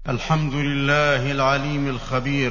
الحمد لله العليم الخبير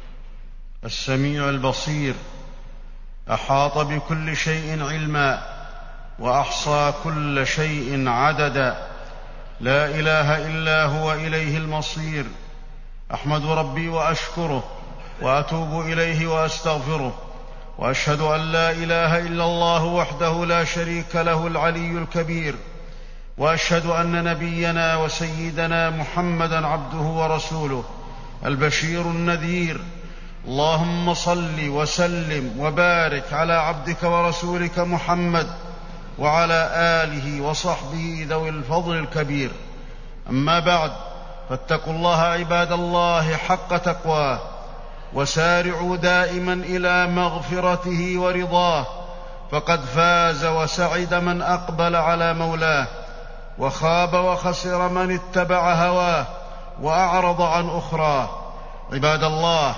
السميع البصير، أحاط بكل شيء علما وأحصى كل شيء عددا، لا إله إلا هو، إليه المصير. أحمد ربي وأشكره وأتوب إليه وأستغفره، وأشهد أن لا إله إلا الله وحده لا شريك له العلي الكبير، وأشهد أن نبينا وسيدنا محمدًا عبده ورسوله البشير النذير. اللهم صل وسلم وبارك على عبدك ورسولك محمد وعلى آله وصحبه ذوي الفضل الكبير. أما بعد، فاتقوا الله عباد الله حق تقواه، وسارعوا دائما إلى مغفرته ورضاه، فقد فاز وسعد من أقبل على مولاه، وخاب وخسر من اتبع هواه وأعرض عن أخراه. عباد الله،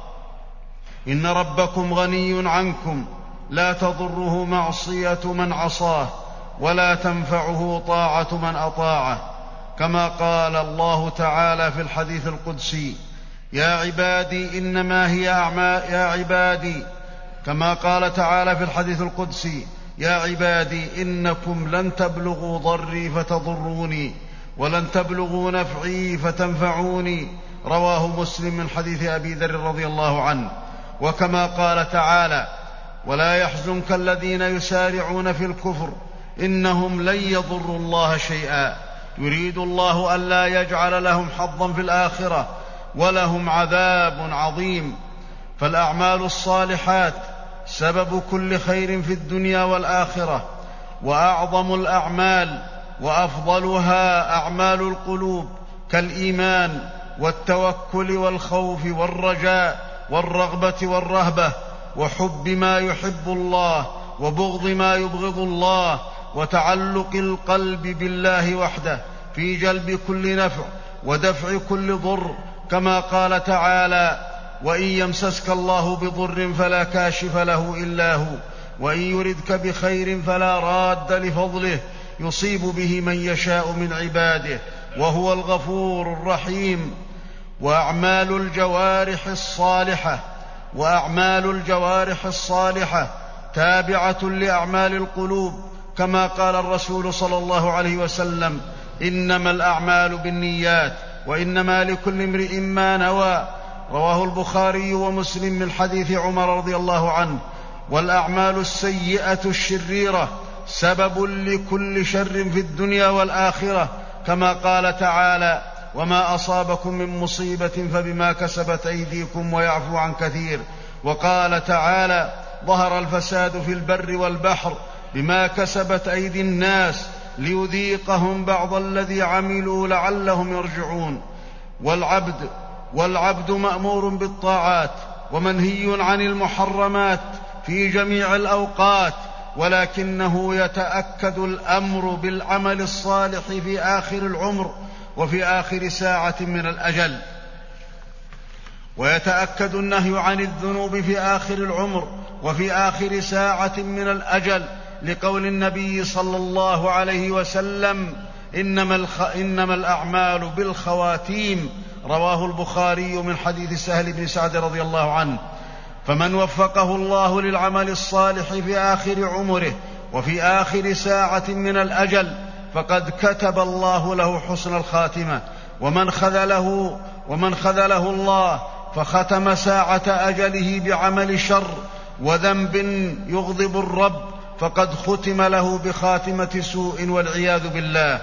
إن ربكم غني عنكم، لا تضره معصية من عصاه، ولا تنفعه طاعة من أطاعه، كما قال الله تعالى في الحديث القدسي: يا عبادي إنما هي يا عبادي، كما قال تعالى في الحديث القدسي: يا عبادي إنكم لن تبلغوا ضري فتضروني، ولن تبلغوا نفعي فتنفعوني. رواه مسلم من حديث أبي ذر رضي الله عنه. وكما قال تعالى: ولا يحزنك الذين يسارعون في الكفر إنهم لن يضروا الله شيئا، يريد الله ألا يجعل لهم حظا في الآخرة، ولهم عذاب عظيم. فالأعمال الصالحات سبب كل خير في الدنيا والآخرة، وأعظم الأعمال وأفضلها أعمال القلوب، كالإيمان والتوكل والخوف والرجاء والرغبة والرهبة، وحب ما يحب الله وبغض ما يبغض الله، وتعلق القلب بالله وحده في جلب كل نفع ودفع كل ضر، كما قال تعالى: وإن يمسسك الله بضر فلا كاشف له إلا هو، وإن يردك بخير فلا راد لفضله، يصيب به من يشاء من عباده، وهو الغفور الرحيم. وأعمال الجوارح الصالحة تابعة لأعمال القلوب، كما قال الرسول صلى الله عليه وسلم: إنما الأعمال بالنيات، وإنما لكل امرئ ما نوى. رواه البخاري ومسلم من حديث عمر رضي الله عنه. والأعمال السيئة الشريرة سبب لكل شر في الدنيا والآخرة، كما قال تعالى: وما أصابكم من مصيبة فبما كسبت أيديكم ويعفو عن كثير. وقال تعالى: ظهر الفساد في البر والبحر بما كسبت أيدي الناس ليذيقهم بعض الذي عملوا لعلهم يرجعون. والعبد مأمور بالطاعات ومنهي عن المحرمات في جميع الأوقات، ولكنه يتأكد الأمر بالعمل الصالح في آخر العمر وفي آخر ساعة من الأجل، ويتأكد النهي عن الذنوب في آخر العمر وفي آخر ساعة من الأجل، لقول النبي صلى الله عليه وسلم: إنما الأعمال بالخواتيم. رواه البخاري من حديث سهل بن سعد رضي الله عنه. فمن وفقه الله للعمل الصالح في آخر عمره وفي آخر ساعة من الأجل فقد كتب الله له حسن الخاتمة، ومن خذله الله فختم ساعة أجله بعمل شر وذنب يغضب الرب فقد ختم له بخاتمة سوء والعياذ بالله.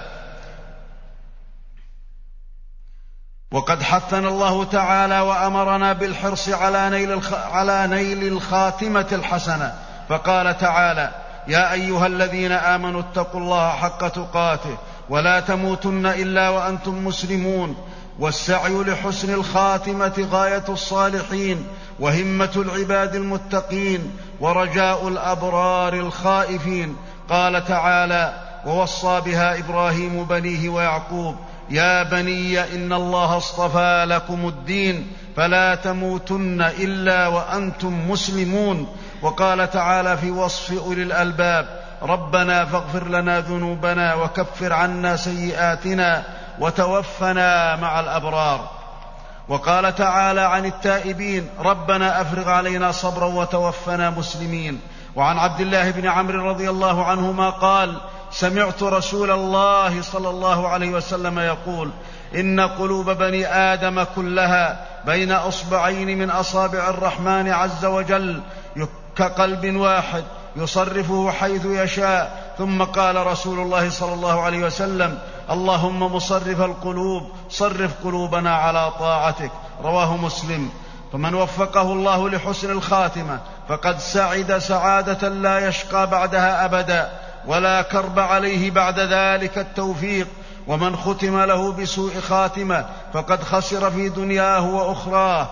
وقد حثنا الله تعالى وأمرنا بالحرص على نيل الخاتمة الحسنة، فقال تعالى: يا أيها الذين آمنوا اتقوا الله حق تقاته ولا تموتن إلا وأنتم مسلمون. والسعي لحسن الخاتمة غاية الصالحين، وهمة العباد المتقين، ورجاء الأبرار الخائفين. قال تعالى: ووصى بها إبراهيم بنيه ويعقوب يا بني إن الله اصطفى لكم الدين فلا تموتن إلا وأنتم مسلمون. وقال تعالى في وصف أولي الألباب: ربنا فاغفر لنا ذنوبنا وكفر عنا سيئاتنا وتوفنا مع الأبرار. وقال تعالى عن التائبين: ربنا أفرغ علينا صبرا وتوفنا مسلمين. وعن عبد الله بن عمرو رضي الله عنهما قال: سمعت رسول الله صلى الله عليه وسلم يقول: إن قلوب بني آدم كلها بين أصبعين من أصابع الرحمن عز وجل كقلب واحد يصرفه حيث يشاء. ثم قال رسول الله صلى الله عليه وسلم: اللهم مصرف القلوب صرف قلوبنا على طاعتك. رواه مسلم. فمن وفقه الله لحسن الخاتمة فقد سعد سعادة لا يشقى بعدها أبدا ولا كرب عليه بعد ذلك التوفيق. ومن ختم له بسوء خاتمة فقد خسر في دنياه وأخراه.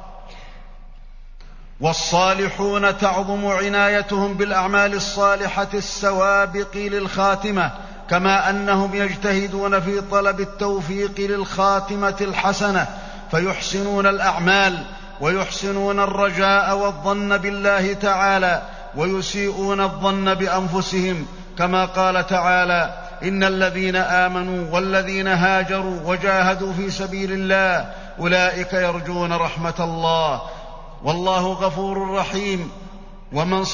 والصالحون تعظم عنايتهم بالأعمال الصالحة السوابق للخاتمة، كما أنهم يجتهدون في طلب التوفيق للخاتمة الحسنة، فيحسنون الأعمال ويحسنون الرجاء والظن بالله تعالى، ويسيئون الظن بأنفسهم، كما قال تعالى: إن الذين آمنوا والذين هاجروا وجاهدوا في سبيل الله أولئك يرجون رحمة الله والله غفور رحيم. ومن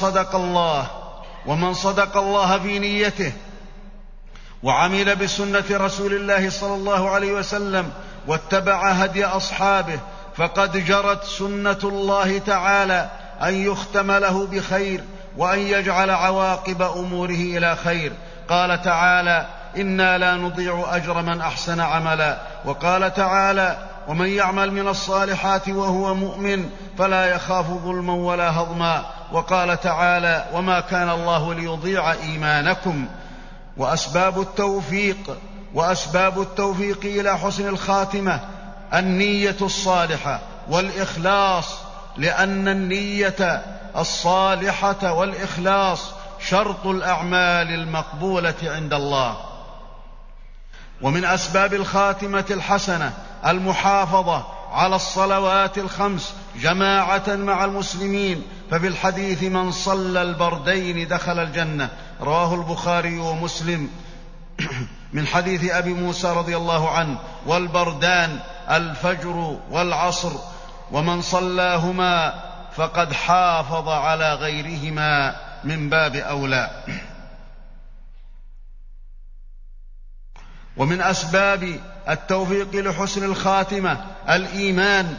صدق الله في نيته وعمل بسنة رسول الله صلى الله عليه وسلم واتبع هدي أصحابه فقد جرت سنة الله تعالى أن يختم له بخير وأن يجعل عواقب أموره إلى خير. قال تعالى: إنا لا نضيع أجر من أحسن عملا. وقال تعالى: ومن يعمل من الصالحات وهو مؤمن فلا يخاف ظلما ولا هضما. وقال تعالى: وما كان الله ليضيع إيمانكم. وأسباب التوفيق إلى حسن الخاتمة النية الصالحة والإخلاص، لأن النية الصالحة والإخلاص شرط الأعمال المقبولة عند الله. ومن أسباب الخاتمة الحسنة المحافظة على الصلوات الخمس جماعة مع المسلمين، ففي الحديث: من صلى البردين دخل الجنة. رواه البخاري ومسلم من حديث أبي موسى رضي الله عنه: والبردان الفجر والعصر، ومن صلاهما فقد حافظ على غيرهما من باب أولى. ومن أسباب التوفيق لحسن الخاتمة الإيمان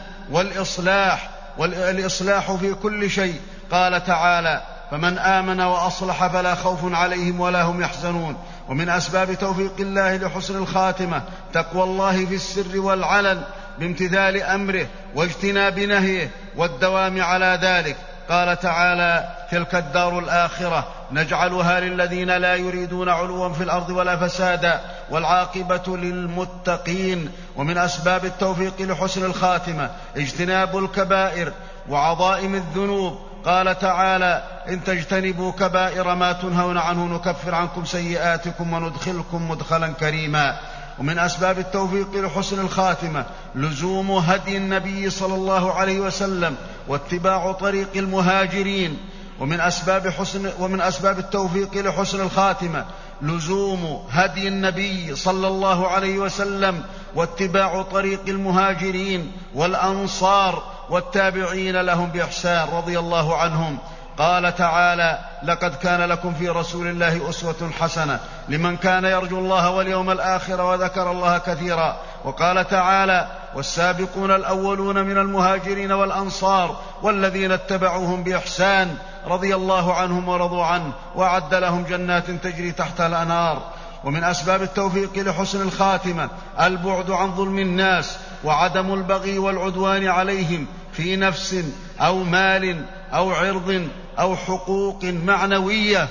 والإصلاح في كل شيء. قال تعالى: فمن آمن وأصلح فلا خوف عليهم ولا هم يحزنون. ومن أسباب توفيق الله لحسن الخاتمة تقوى الله في السر والعلن بامتثال أمره واجتناب نهيه والدوام على ذلك. قال تعالى: تلك الدار الآخرة نجعلها للذين لا يريدون علوا في الأرض ولا فسادا والعاقبة للمتقين. ومن أسباب التوفيق لحسن الخاتمة اجتناب الكبائر وعظائم الذنوب. قال تعالى: إن تجتنبوا كبائر ما تنهون عنه نكفر عنكم سيئاتكم وندخلكم مدخلا كريما. ومن أسباب التوفيق لحسن الخاتمة لزوم هدي النبي صلى الله عليه وسلم واتباع طريق المهاجرين. ومن أسباب التوفيق لحسن الخاتمة لزوم هدي النبي صلى الله عليه وسلم واتباع طريق المهاجرين والأنصار والتابعين لهم بإحسان رضي الله عنهم. قال تعالى: لقد كان لكم في رسول الله أسوة حسنة لمن كان يرجو الله واليوم الآخر وذكر الله كثيرا. وقال تعالى: والسابقون الأولون من المهاجرين والأنصار والذين اتبعوهم بإحسان رضي الله عنهم ورضوا عنه وأعد لهم جنات تجري تحتها الأنهار. ومن أسباب التوفيق لحسن الخاتمة البعد عن ظلم الناس وعدم البغي والعدوان عليهم في نفس أو مال أو عرض أو حقوق معنوية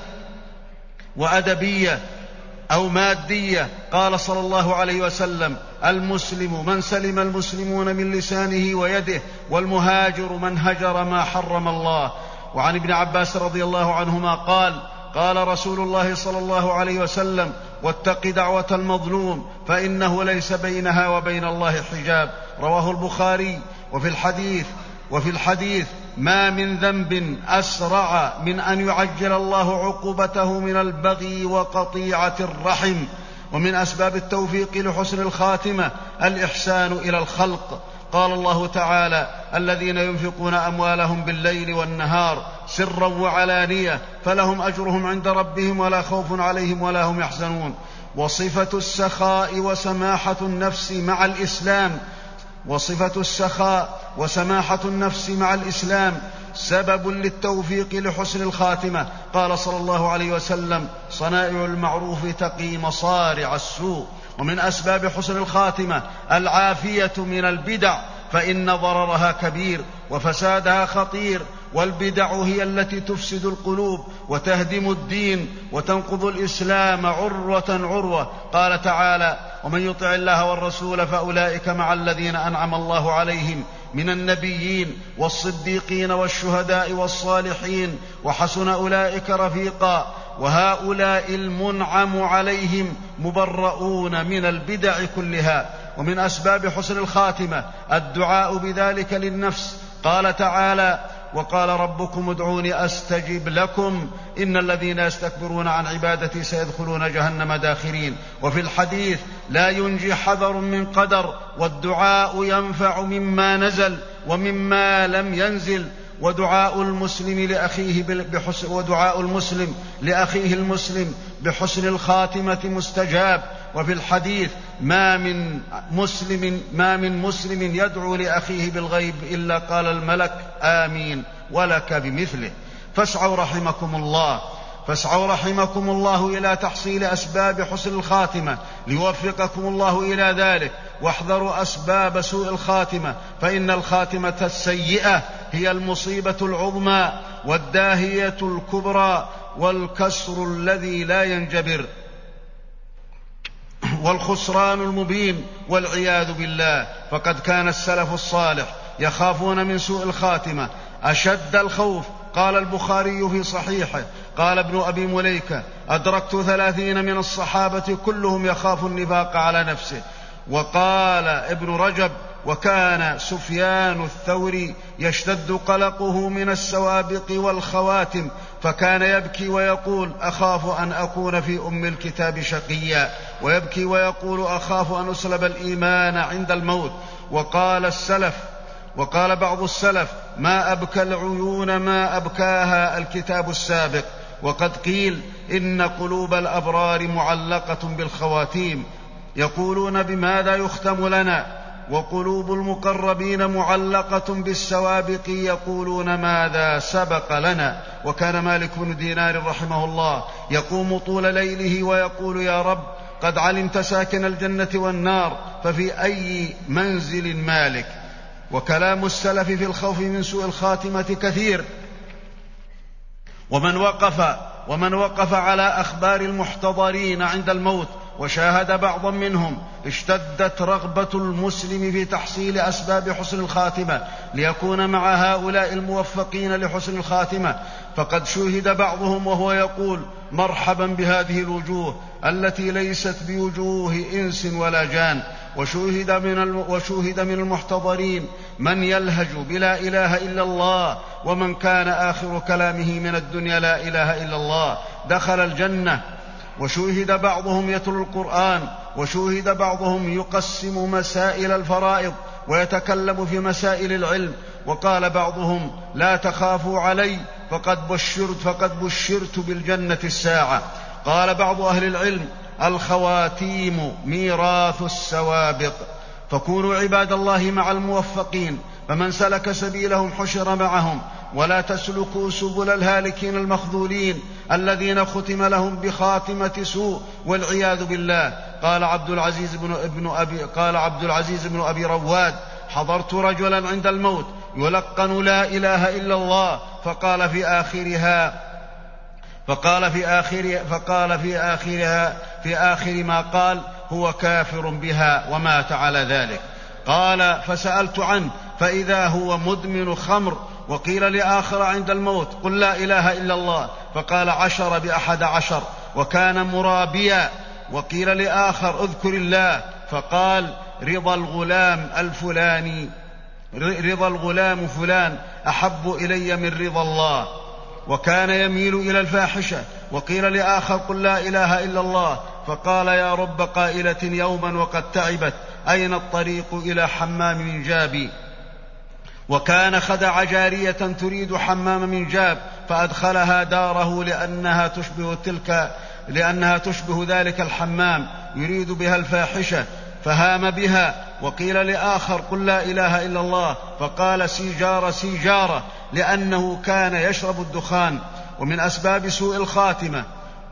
وأدبية أو مادية. قال صلى الله عليه وسلم: المسلم من سلم المسلمون من لسانه ويده، والمهاجر من هجر ما حرم الله. وعن ابن عباس رضي الله عنهما قال: قال رسول الله صلى الله عليه وسلم: واتق دعوة المظلوم فإنه ليس بينها وبين الله حجاب. رواه البخاري. وفي الحديث: ما من ذنب أسرع من أن يعجل الله عقوبته من البغي وقطيعة الرحم. ومن أسباب التوفيق لحسن الخاتمة الإحسان إلى الخلق. قال الله تعالى: الذين ينفقون أموالهم بالليل والنهار سرا وعلانية فلهم أجرهم عند ربهم ولا خوف عليهم ولا هم يحزنون. وصفة السخاء وسماحة النفس مع الإسلام سبب للتوفيق لحسن الخاتمة. قال صلى الله عليه وسلم: صنائع المعروف تقي مصارع السوء. ومن أسباب حسن الخاتمة العافية من البدع، فإن ضررها كبير وفسادها خطير، والبدع هي التي تفسد القلوب وتهدم الدين وتنقض الإسلام عروة. قال تعالى: ومن يطع الله والرسول فأولئك مع الذين أنعم الله عليهم من النبيين والصديقين والشهداء والصالحين وحسن أولئك رفيقا. وهؤلاء المنعم عليهم مبرؤون من البدع كلها. ومن أسباب حسن الخاتمة الدعاء بذلك للنفس. قال تعالى: وقال ربكم ادعوني أستجب لكم إن الذين يستكبرون عن عبادتي سيدخلون جهنم داخرين. وفي الحديث: لا ينجي حذر من قدر، والدعاء ينفع مما نزل ومما لم ينزل. ودعاء المسلم لأخيه المسلم بحسن الخاتمة مستجاب. وفي الحديث: ما من مسلم يدعو لأخيه بالغيب إلا قال الملك آمين ولك بمثله. فاسعوا رحمكم الله إلى تحصيل أسباب حسن الخاتمة ليوفقكم الله إلى ذلك. واحذروا أسباب سوء الخاتمة، فإن الخاتمة السيئة هي المصيبة العظمى والداهية الكبرى والكسر الذي لا ينجبر والخسران المبين والعياذ بالله. فقد كان السلف الصالح يخافون من سوء الخاتمة أشد الخوف. قال البخاري في صحيحه: قال ابن أبي مليكة: أدركت 30 من الصحابة كلهم يخاف النفاق على نفسه. وقال ابن رجب: وكان سفيان الثوري يشتد قلقه من السوابق والخواتم، فكان يبكي ويقول: أخاف أن أكون في أم الكتاب شقيا، ويبكي ويقول: أخاف أن أسلب الإيمان عند الموت. وقال بعض السلف: ما أبكى العيون ما أبكاها الكتاب السابق. وقد قيل: إن قلوب الأبرار معلقة بالخواتيم، يقولون: بماذا يختم لنا؟ وقلوب المقربين معلقة بالسوابق، يقولون: ماذا سبق لنا؟ وكان مالك بن دينار رحمه الله يقوم طول ليله ويقول: يا رب، قد علمت ساكن الجنة والنار، ففي أي منزل مالك؟ وكلام السلف في الخوف من سوء الخاتمة كثير. ومن وقف على أخبار المحتضرين عند الموت وشاهد بعضا منهم اشتدت رغبة المسلم في تحصيل أسباب حسن الخاتمة ليكون مع هؤلاء الموفقين لحسن الخاتمة. فقد شوهد بعضهم وهو يقول: مرحبا بهذه الوجوه التي ليست بوجوه إنس ولا جان. وشوهد من المحتضرين من يلهج بلا إله إلا الله، ومن كان آخر كلامه من الدنيا لا إله إلا الله دخل الجنة. وشوهد بعضهم يتلو القرآن، وشوهد بعضهم يقسم مسائل الفرائض ويتكلم في مسائل العلم. وقال بعضهم: لا تخافوا علي فقد بشرت بالجنة الساعة. قال بعض أهل العلم: الخواتيم ميراث السوابق. فكونوا عباد الله مع الموفقين، فمن سلك سبيلهم حشر معهم، ولا تسلكوا سبل الهالكين المخذولين الذين ختم لهم بخاتمة سوء والعياذ بالله. قال عبد العزيز بن أبي رواد: حضرت رجلا عند الموت يلقن لا إله إلا الله، فقال في آخر ما قال: هو كافر بها، ومات على ذلك. قال: فسألت عنه فإذا هو مدمن خمر. وقيل لآخر عند الموت: قل لا إله إلا الله، فقال: 10 ب11، وكان مرابيا. وقيل لآخر: اذكر الله، فقال: رضا الغلام فلان أحب إلي من رضا الله، وكان يميل إلى الفاحشة. وقيل لآخر: قل لا إله إلا الله، فقال يا رب قائلة يوما وقد تعبت أين الطريق إلى حمام منجاب؟ وكان خدع جارية تريد حمام منجاب فأدخلها داره لأنها تشبه ذلك الحمام يريد بها الفاحشة، فهام بها. وقيل لآخر قل لا إله إلا الله، فقال سيجارة سيجارة لأنه كان يشرب الدخان. ومن أسباب سوء الخاتمة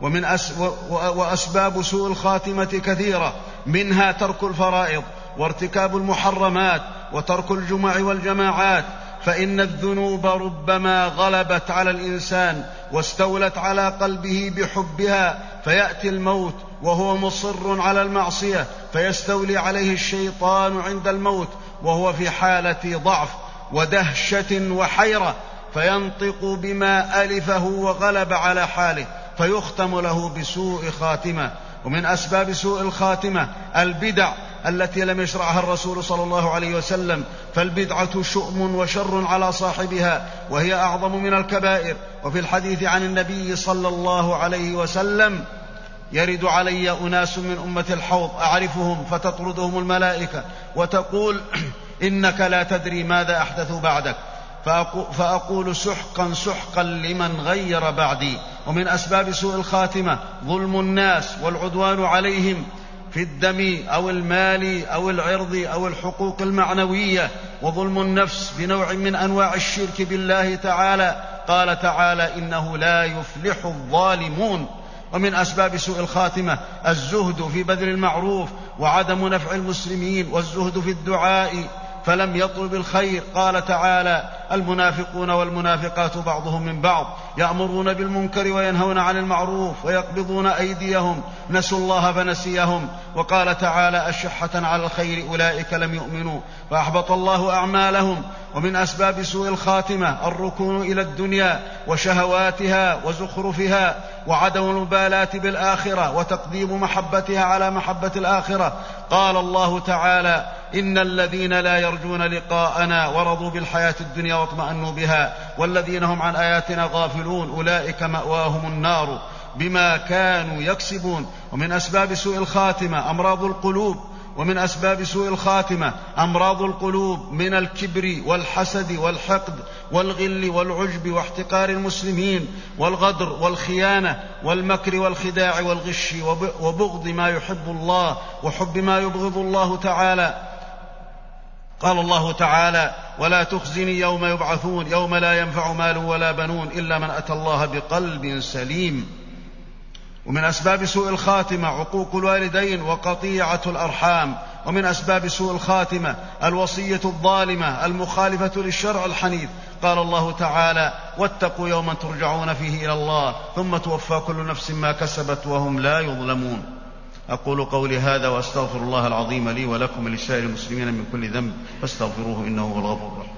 وأسباب سوء الخاتمة كثيرة، منها ترك الفرائض وارتكاب المحرمات وترك الجمع والجماعات، فإن الذنوب ربما غلبت على الإنسان واستولت على قلبه بحبها، فيأتي الموت وهو مصر على المعصية، فيستولي عليه الشيطان عند الموت وهو في حالة ضعف ودهشة وحيرة، فينطق بما ألفه وغلب على حاله، فيختم له بسوء خاتمة. ومن أسباب سوء الخاتمة البدع التي لم يشرعها الرسول صلى الله عليه وسلم، فالبدعة شؤم وشر على صاحبها، وهي أعظم من الكبائر. وفي الحديث عن النبي صلى الله عليه وسلم: يرد علي أناس من أمة الحوض أعرفهم فتطردهم الملائكة وتقول إنك لا تدري ماذا أحدثوا بعدك، فأقول سحقا سحقا لمن غير بعدي. ومن أسباب سوء الخاتمة ظلم الناس والعدوان عليهم في الدم أو المال أو العرض أو الحقوق المعنوية، وظلم النفس بنوع من أنواع الشرك بالله تعالى. قال تعالى: إنه لا يفلح الظالمون. ومن أسباب سوء الخاتمة الزهد في بذل المعروف وعدم نفع المسلمين، والزهد في الدعاء فلم يطلب الخير. قال تعالى: المنافقون والمنافقات بعضهم من بعض يأمرون بالمنكر وينهون عن المعروف ويقبضون أيديهم نسوا الله فنسيهم. وقال تعالى: أشحة على الخير أولئك لم يؤمنوا فأحبط الله أعمالهم. ومن أسباب سوء الخاتمة الركون إلى الدنيا وشهواتها وزخرفها وعدم المبالاة بالآخرة وتقديم محبتها على محبة الآخرة. قال الله تعالى: إن الذين لا يرجون لقاءنا ورضوا بالحياة الدنيا واطمأنوا بها والذين هم عن آياتنا غافلون أولئك مأواهم النار بما كانوا يكسبون. ومن أسباب سوء الخاتمة أمراض القلوب. ومن أسباب سوء الخاتمة أمراض القلوب من الكبر والحسد والحقد والغل والعجب واحتقار المسلمين والغدر والخيانة والمكر والخداع والغش وبغض ما يحب الله وحب ما يبغض الله تعالى. قال الله تعالى: ولا تخزني يوم يبعثون يوم لا ينفع مال ولا بنون إلا من أتى الله بقلب سليم. ومن أسباب سوء الخاتمة عقوق الوالدين وقطيعة الأرحام. ومن أسباب سوء الخاتمة الوصية الظالمة المخالفة للشرع الحنيف. قال الله تعالى: واتقوا يوما ترجعون فيه إلى الله ثم توفى كل نفس ما كسبت وهم لا يظلمون. أقول قولي هذا وأستغفر الله العظيم لي ولكم ولسائر المسلمين من كل ذنب فاستغفروه إنه هو الغفور الرحيم.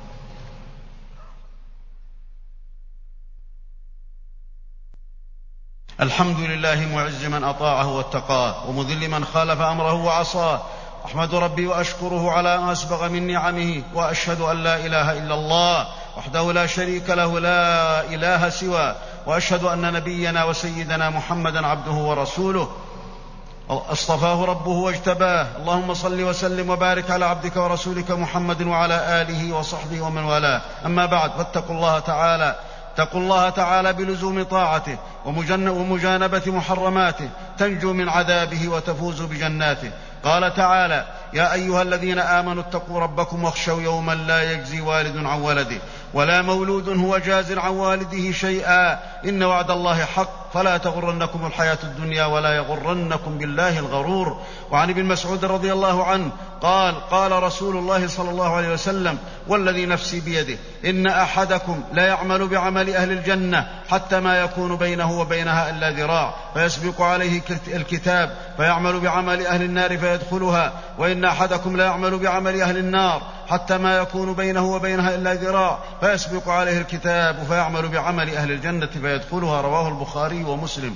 الحمد لله معز من أطاعه واتقاه ومذل من خالف أمره وعصاه. أحمد ربي وأشكره على ما أسبغ من نعمه، وأشهد أن لا إله إلا الله وحده لا شريك له لا إله سواه، وأشهد أن نبينا وسيدنا محمدا عبده ورسوله اصطفاه ربه واجتباه. اللهم صل وسلم وبارك على عبدك ورسولك محمد وعلى آله وصحبه ومن والاه. أما بعد، فاتقوا الله تعالى بلزوم طاعته ومجانبة محرماته تنجو من عذابه وتفوز بجناته. قال تعالى: يا أيها الذين آمنوا اتقوا ربكم واخشوا يوما لا يجزي والد عن ولده ولا مولود هو جاز عن والده شيئا إن وعد الله حق فلا تغرنكم الحياة الدنيا ولا يغرنكم بالله الغرور. وعن ابن مسعود رضي الله عنه قال: قال رسول الله صلى الله عليه وسلم: والذي نفسي بيده إن أحدكم لا يعمل بعمل أهل الجنة حتى ما يكون بينه وبينها إلا ذراع فيسبق عليه الكتاب فيعمل بعمل أهل النار فيدخلها، وإن أحدكم لا يعمل بعمل أهل النار حتى ما يكون بينه وبينها إلا ذراع فيسبق عليه الكتاب فيعمل بعمل أهل الجنة فيدخلها. رواه البخاري ومسلم.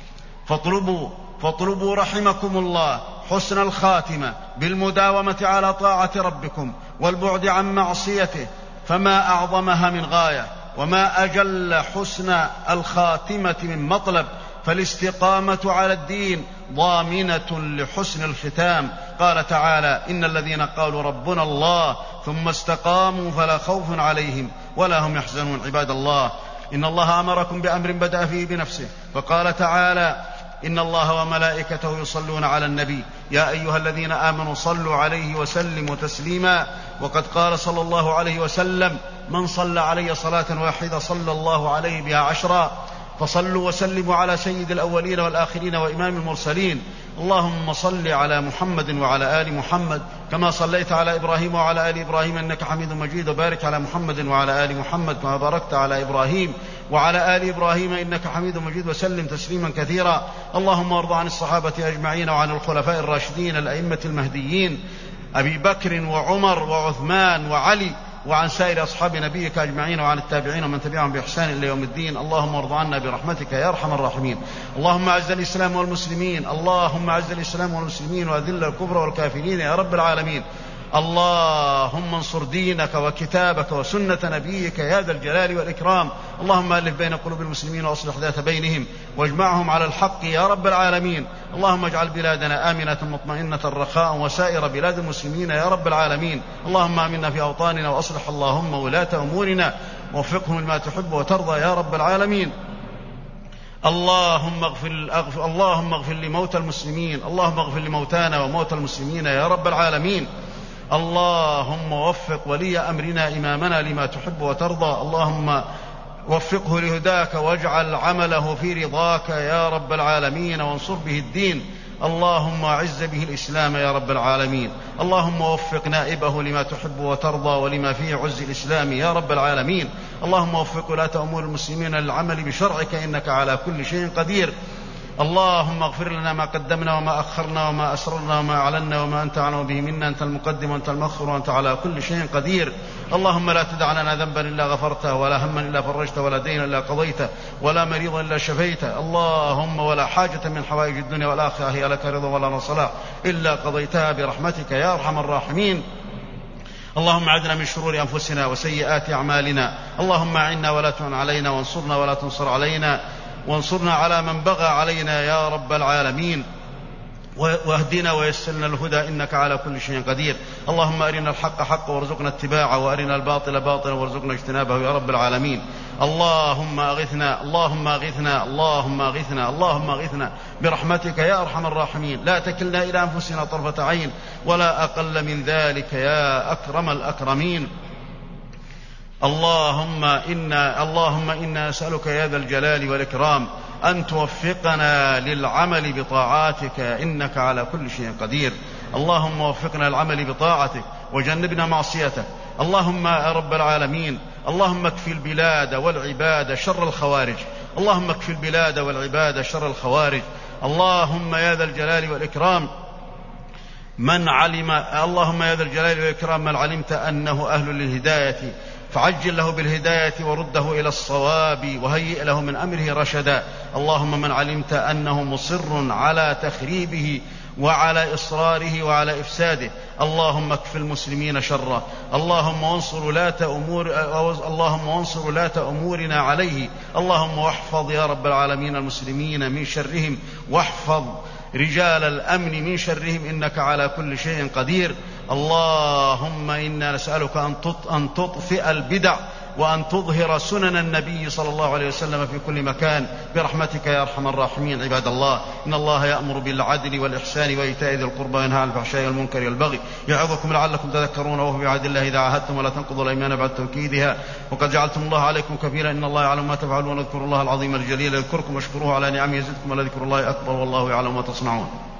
فاطلبوا رحمكم الله حسن الخاتمة بالمداومة على طاعة ربكم والبعد عن معصيته، فما أعظمها من غاية وما أجل حسن الخاتمة من مطلب. فالاستقامة على الدين ضامنة لحسن الختام. قال تعالى: إن الذين قالوا ربنا الله ثم استقاموا فلا خوف عليهم ولا هم يحزنون. عباد الله، إن الله أمركم بأمر بدأ فيه بنفسه، فقال تعالى: إن الله وملائكته يصلون على النبي يا أيها الذين آمنوا صلوا عليه وسلموا تسليما. وقد قال صلى الله عليه وسلم: من صلى علي صلاة واحدة صلى الله عليه بها 10. فصلوا وسلموا على سيد الأولين والآخرين وإمام المرسلين. اللهم صل على محمد وعلى آل محمد كما صليت على إبراهيم وعلى آل إبراهيم إنك حميد مجيد، وبارك على محمد وعلى آل محمد كما باركت على إبراهيم وعلى آل إبراهيم إنك حميد مجيد، وسلم تسليما كثيرا. اللهم وارض عن الصحابة أجمعين وعن الخلفاء الراشدين الأئمة المهديين أبي بكر وعمر وعثمان وعلي، وعن سائر أصحاب نبيك أجمعين، وعن التابعين ومن تبعهم بإحسان إلى يوم الدين. اللهم ارض عنا برحمتك يا أرحم الراحمين. اللهم أعز الإسلام والمسلمين، اللهم أعز الإسلام والمسلمين وأذل الكفر والكافرين يا رب العالمين. اللهم انصر دينك وكتابك وسنة نبيك يا ذا الجلال والإكرام. اللهم ألف بين قلوب المسلمين وأصلح ذات بينهم واجمعهم على الحق يا رب العالمين. اللهم اجعل بلادنا آمنة مطمئنة رخاء وسائر بلاد المسلمين يا رب العالمين. اللهم آمنا في أوطاننا وأصلح اللهم ولاة أمورنا ووفقهم لما تحب وترضى يا رب العالمين. اللهم اغفر لموتى المسلمين، اللهم اغفر لموتانا وموتى المسلمين يا رب العالمين. اللهم وفق ولي أمرنا إمامنا لما تحب وترضى، اللهم وفقه لهداك واجعل عمله في رضاك يا رب العالمين، وانصر به الدين. اللهم أعز به الإسلام يا رب العالمين. اللهم وفق نائبه لما تحب وترضى ولما فيه عز الإسلام يا رب العالمين. اللهم وفق ولاة أمور المسلمين للعمل بشرعك إنك على كل شيء قدير. اللهم اغفر لنا ما قدمنا وما أخرنا وما أسررنا وما أعلنا وما أنت أعلم به منا، أنت المقدم وأنت المؤخر وأنت على كل شيء قدير. اللهم لا تدع لنا ذنبا إلا غفرته، ولا هما إلا فرجته، ولا دينا إلا قضيته، ولا مريضا إلا شفيته. اللهم ولا حاجة من حوائج الدنيا والآخرة هي لك رضا ولا صلاح إلا قضيتها برحمتك يا أرحم الراحمين. اللهم أعذنا من شرور أنفسنا وسيئات أعمالنا. اللهم أعنا ولا تعن علينا، وانصرنا ولا تنصر علينا، وانصرنا على من بغى علينا يا رب العالمين. واهدنا ويسرنا الهدى إنك على كل شيء قدير. اللهم أرنا الحق حقا وارزقنا اتباعه، وأرنا الباطل باطلا وارزقنا اجتنابه يا رب العالمين. اللهم أغثنا، اللهم أغثنا، اللهم أغثنا، اللهم أغثنا برحمتك يا أرحم الراحمين. لا تكلنا إلى أنفسنا طرفة عين ولا أقل من ذلك يا أكرم الأكرمين. اللهم إنا نسألك يا ذا الجلال والإكرام أن توفقنا للعمل بطاعاتك إنك على كل شيء قدير. اللهم وفقنا للعمل بطاعتك وجنبنا معصيتك. اللهم يا رب العالمين، اللهم اكفي البلاد والعباد شر الخوارج، اللهم اكفي البلاد والعباد شر الخوارج. اللهم يا ذا الجلال والإكرام من علمت أنه أهل للهداية فعجل له بالهداية ورده إلى الصواب وهيئ له من أمره رشدا. اللهم من علمت أنه مصر على تخريبه وعلى إصراره وعلى إفساده، اللهم اكف المسلمين شره. اللهم وانصر ولاة أمورنا عليه. اللهم واحفظ يا رب العالمين المسلمين من شرهم، واحفظ رجال الأمن من شرهم إنك على كل شيء قدير. اللهم إنا نسألك أن تطفئ البدع وأن تظهر سنن النبي صلى الله عليه وسلم في كل مكان برحمتك يا أرحم الراحمين. عباد الله، إن الله يأمر بالعدل والإحسان وإيتاء ذي القربى وينهى عن الفحشاء والمنكر والبغي يعظكم لعلكم تذكرون. وهو بعهد الله إذا عاهدتم ولا تنقضوا الأيمان بعد توكيدها وقد جعلتم الله عليكم كفيلا إن الله يعلم ما تفعلون. واذكروا الله العظيم الجليل يذكركم واشكروه على نعمه يزدكم ولذكر الله أكبر والله يعلم ما تصنعون.